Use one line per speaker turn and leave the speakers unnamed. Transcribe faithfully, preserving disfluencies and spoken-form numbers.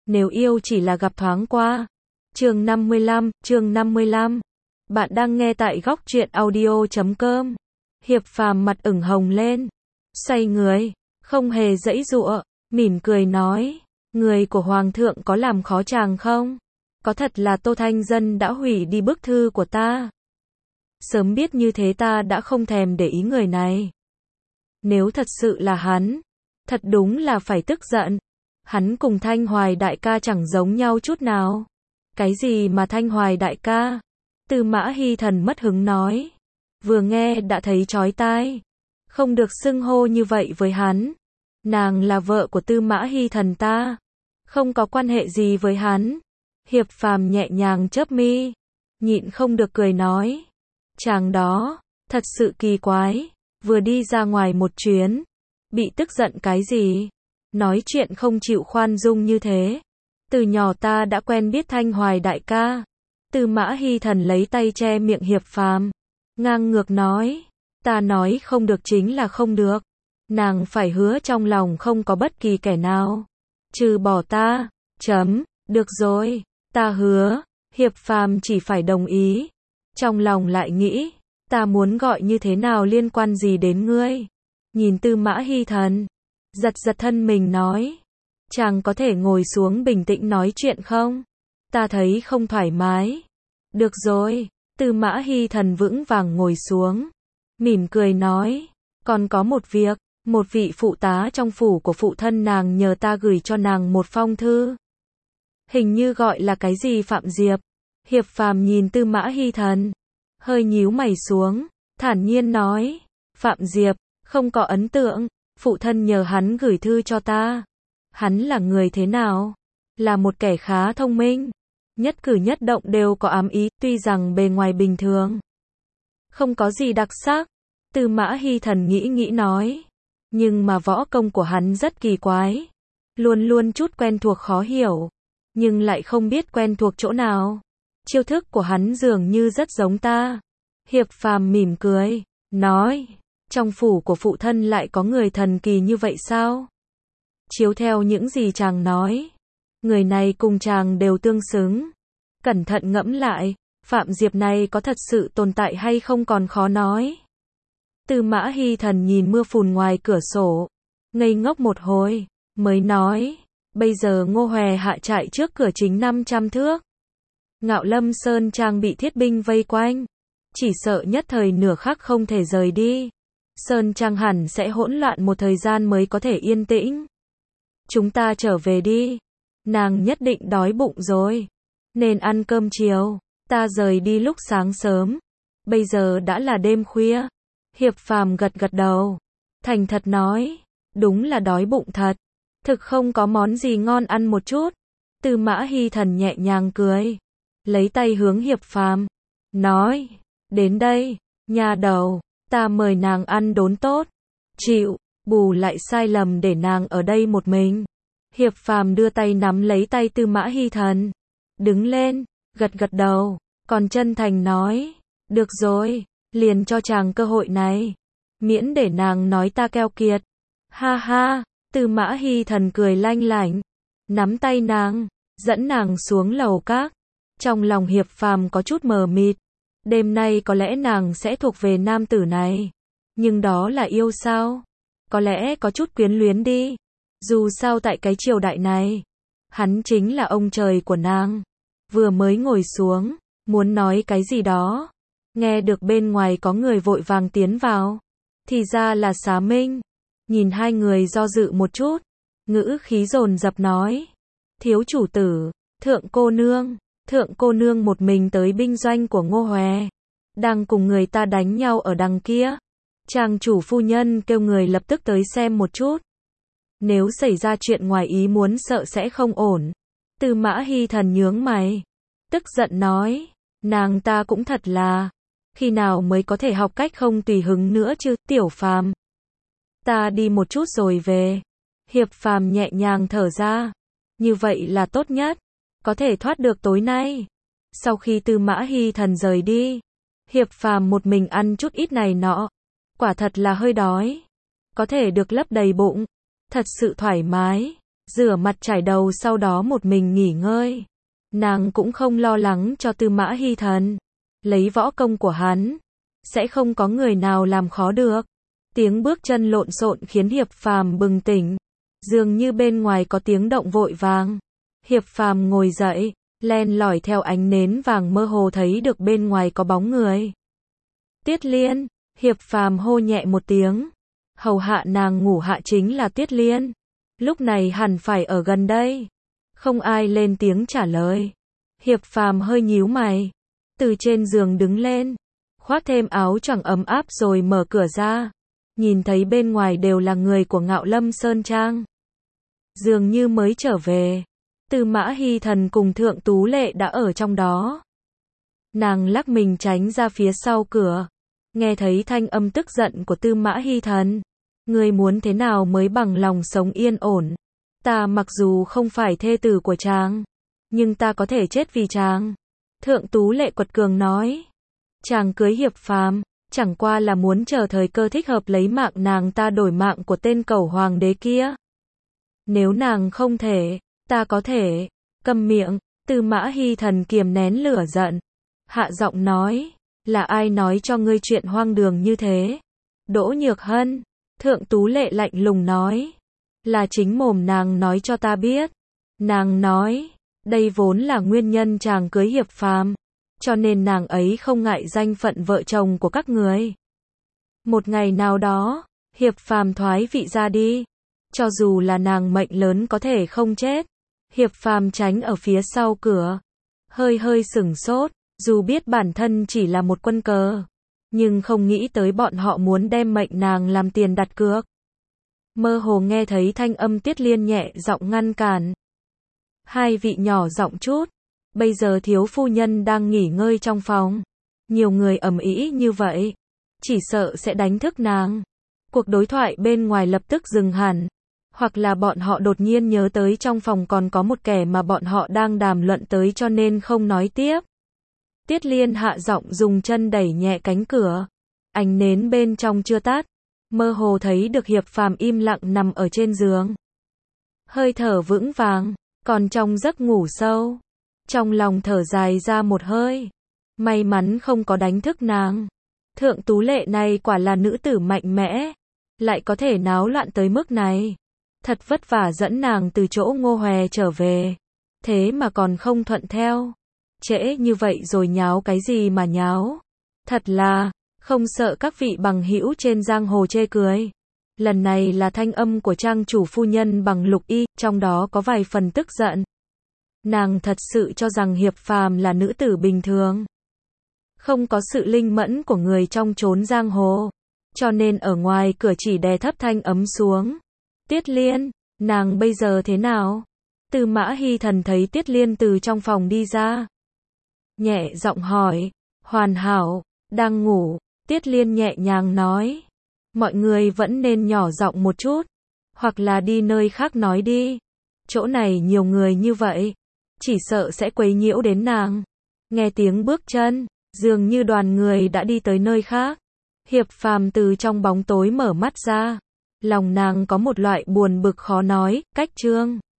Nếu yêu chỉ là gặp thoáng qua. Chương năm mươi lăm, chương năm mươi lăm. Bạn đang nghe tại góc truyện audio chấm com. Hiệp Phàm mặt ửng hồng lên, xoay người, không hề giãy giụa, mỉm cười nói, người của hoàng thượng có làm khó chàng không? Có thật là Tô Thanh Dân đã hủy đi bức thư của ta? Sớm biết như thế ta đã không thèm để ý người này. Nếu thật sự là hắn, thật đúng là phải tức giận. Hắn cùng Thanh Hoài đại ca chẳng giống nhau chút nào. Cái gì mà Thanh Hoài đại ca? Tư Mã Hy Thần mất hứng nói. Vừa nghe đã thấy chói tai. Không được xưng hô như vậy với hắn. Nàng là vợ của Tư Mã Hy Thần ta. Không có quan hệ gì với hắn. Hiệp Phàm nhẹ nhàng chớp mi. Nhịn không được cười nói. Chàng đó, thật sự kỳ quái. Vừa đi ra ngoài một chuyến. Bị tức giận cái gì? Nói chuyện không chịu khoan dung như thế. Từ nhỏ ta đã quen biết Thanh Hoài đại ca. Tư Mã Hy Thần lấy tay che miệng Hiệp Phàm, ngang ngược nói, ta nói không được chính là không được. Nàng phải hứa trong lòng không có bất kỳ kẻ nào, trừ bỏ ta. Chấm, được rồi, ta hứa. Hiệp Phàm chỉ phải đồng ý. Trong lòng lại nghĩ, ta muốn gọi như thế nào liên quan gì đến ngươi? Nhìn Tư Mã Hy Thần, giật giật thân mình nói, chàng có thể ngồi xuống bình tĩnh nói chuyện không? Ta thấy không thoải mái. Được rồi. Tư Mã Hy Thần vững vàng ngồi xuống, mỉm cười nói, còn có một việc, một vị phụ tá trong phủ của phụ thân nàng nhờ ta gửi cho nàng một phong thư. Hình như gọi là cái gì Phạm Diệp. Hiệp Phàm nhìn Tư Mã Hy Thần, hơi nhíu mày xuống, thản nhiên nói, Phạm Diệp, không có ấn tượng, phụ thân nhờ hắn gửi thư cho ta. Hắn là người thế nào? Là một kẻ khá thông minh. Nhất cử nhất động đều có ám ý, tuy rằng bề ngoài bình thường. Không có gì đặc sắc. Tư Mã Hy Thần nghĩ nghĩ nói. Nhưng mà võ công của hắn rất kỳ quái. Luôn luôn chút quen thuộc khó hiểu. Nhưng lại không biết quen thuộc chỗ nào. Chiêu thức của hắn dường như rất giống ta. Hiệp Phàm mỉm cười, nói. Trong phủ của phụ thân lại có người thần kỳ như vậy sao? Chiếu theo những gì chàng nói, người này cùng chàng đều tương xứng. Cẩn thận ngẫm lại, Phạm Diệp này có thật sự tồn tại hay không còn khó nói. Tư Mã Hy Thần nhìn mưa phùn ngoài cửa sổ, ngây ngốc một hồi, mới nói, bây giờ Ngô Hòe hạ trại trước cửa chính năm trăm thước. Ngạo Lâm Sơn Trang bị thiết binh vây quanh, chỉ sợ nhất thời nửa khắc không thể rời đi. Sơn Trang hẳn sẽ hỗn loạn một thời gian mới có thể yên tĩnh. Chúng ta trở về đi. Nàng nhất định đói bụng rồi. Nên ăn cơm chiều. Ta rời đi lúc sáng sớm. Bây giờ đã là đêm khuya. Hiệp Phàm gật gật đầu. Thành thật nói. Đúng là đói bụng thật. Thực không có món gì ngon ăn một chút. Tư Mã Hy Thần nhẹ nhàng cười. Lấy tay hướng Hiệp Phàm. Nói. Đến đây. Nhà đầu. Ta mời nàng ăn đốn tốt. Chịu. Bù lại sai lầm để nàng ở đây một mình. Hiệp Phàm đưa tay nắm lấy tay Tư Mã Hy Thần. Đứng lên, gật gật đầu, còn chân thành nói, được rồi, liền cho chàng cơ hội này. Miễn để nàng nói ta keo kiệt. Ha ha, Tư Mã Hy Thần cười lanh lảnh, nắm tay nàng, dẫn nàng xuống lầu các. Trong lòng Hiệp Phàm có chút mờ mịt. Đêm nay có lẽ nàng sẽ thuộc về nam tử này. Nhưng đó là yêu sao? Có lẽ có chút quyến luyến đi. Dù sao tại cái triều đại này, hắn chính là ông trời của nàng. Vừa mới ngồi xuống, muốn nói cái gì đó, nghe được bên ngoài có người vội vàng tiến vào. Thì ra là Xá Minh. Nhìn hai người do dự một chút, ngữ khí dồn dập nói, thiếu chủ tử, thượng cô nương, thượng cô nương một mình tới binh doanh của Ngô Hòe, đang cùng người ta đánh nhau ở đằng kia. Trang chủ phu nhân kêu người lập tức tới xem một chút. Nếu xảy ra chuyện ngoài ý muốn sợ sẽ không ổn. Tư Mã Hy Thần nhướng mày, tức giận nói, nàng ta cũng thật là, khi nào mới có thể học cách không tùy hứng nữa chứ, Tiểu Phàm. Ta đi một chút rồi về. Hiệp Phàm nhẹ nhàng thở ra, như vậy là tốt nhất, có thể thoát được tối nay. Sau khi Tư Mã Hy Thần rời đi, Hiệp Phàm một mình ăn chút ít này nọ, quả thật là hơi đói, có thể được lấp đầy bụng, thật sự thoải mái. rửa mặt trải đầu sau đó một mình nghỉ ngơi. Nàng cũng không lo lắng cho Tư Mã Hy Thần. Lấy võ công của hắn, sẽ không có người nào làm khó được. Tiếng bước chân lộn xộn khiến Hiệp Phàm bừng tỉnh. Dường như bên ngoài có tiếng động vội vàng. Hiệp Phàm ngồi dậy, len lỏi theo ánh nến vàng mơ hồ thấy được bên ngoài có bóng người. Tiết Liên, Hiệp Phàm hô nhẹ một tiếng. Hầu hạ nàng ngủ hạ chính là Tiết Liên. Lúc này hẳn phải ở gần đây. Không ai lên tiếng trả lời. Hiệp Phàm hơi nhíu mày. Từ trên giường đứng lên. Khoác thêm áo choàng ấm áp rồi mở cửa ra. Nhìn thấy bên ngoài đều là người của Ngạo Lâm Sơn Trang. Dường như mới trở về. Tư Mã Hy Thần cùng Thượng Tú Lệ đã ở trong đó. Nàng lắc mình tránh ra phía sau cửa. Nghe thấy thanh âm tức giận của Tư Mã Hy Thần. Ngươi muốn thế nào mới bằng lòng sống yên ổn? Ta mặc dù không phải thê tử của chàng, nhưng ta có thể chết vì chàng. Thượng Tú Lệ quật cường nói. Chàng cưới Hiệp Phàm, chẳng qua là muốn chờ thời cơ thích hợp lấy mạng nàng ta đổi mạng của tên cẩu hoàng đế kia. Nếu nàng không thể, ta có thể. Câm miệng, Tư Mã Hy Thần kiềm nén lửa giận. Hạ giọng nói, là ai nói cho ngươi chuyện hoang đường như thế? Đỗ Nhược Hân. Thượng Tú Lệ lạnh lùng nói. Là chính mồm nàng nói cho ta biết. Nàng nói, đây vốn là nguyên nhân chàng cưới Hiệp Phàm, cho nên nàng ấy không ngại danh phận vợ chồng của các người. Một ngày nào đó, Hiệp Phàm thoái vị ra đi. Cho dù là nàng mệnh lớn có thể không chết. Hiệp Phàm tránh ở phía sau cửa. Hơi hơi sửng sốt, dù biết bản thân chỉ là một quân cờ. Nhưng không nghĩ tới bọn họ muốn đem mệnh nàng làm tiền đặt cược. Mơ hồ nghe thấy thanh âm Tiết Liên nhẹ giọng ngăn cản. Hai vị nhỏ giọng chút. Bây giờ thiếu phu nhân đang nghỉ ngơi trong phòng. Nhiều người ầm ĩ như vậy. Chỉ sợ sẽ đánh thức nàng. Cuộc đối thoại bên ngoài lập tức dừng hẳn. Hoặc là bọn họ đột nhiên nhớ tới trong phòng còn có một kẻ mà bọn họ đang đàm luận tới cho nên không nói tiếp. Tiết Liên hạ giọng dùng chân đẩy nhẹ cánh cửa. Ánh nến bên trong chưa tắt. Mơ hồ thấy được Hiệp Phàm im lặng nằm ở trên giường. Hơi thở vững vàng, còn trong giấc ngủ sâu. Trong lòng thở dài ra một hơi. May mắn không có đánh thức nàng. Thượng Tú Lệ này quả là nữ tử mạnh mẽ. Lại có thể náo loạn tới mức này. Thật vất vả dẫn nàng từ chỗ Ngô Hòe trở về. Thế mà còn không thuận theo. Trễ như vậy rồi nháo cái gì mà nháo. Thật là, không sợ các vị bằng hữu trên giang hồ chê cười. Lần này là thanh âm của trang chủ phu nhân bằng Lục Y, trong đó có vài phần tức giận. Nàng thật sự cho rằng Hiệp Phàm là nữ tử bình thường. Không có sự linh mẫn của người trong chốn giang hồ. Cho nên ở ngoài cửa chỉ đè thấp thanh ấm xuống. Tiết Liên, nàng bây giờ thế nào? Tư Mã Hy Thần thấy Tiết Liên từ trong phòng đi ra. Nhẹ giọng hỏi. Hoàn hảo, đang ngủ. Tiết Liên nhẹ nhàng nói. Mọi người vẫn nên nhỏ giọng một chút. Hoặc là đi nơi khác nói đi. Chỗ này nhiều người như vậy. Chỉ sợ sẽ quấy nhiễu đến nàng. Nghe tiếng bước chân. Dường như đoàn người đã đi tới nơi khác. Hiệp Phàm từ trong bóng tối mở mắt ra. Lòng nàng có một loại buồn bực khó nói. Cách chương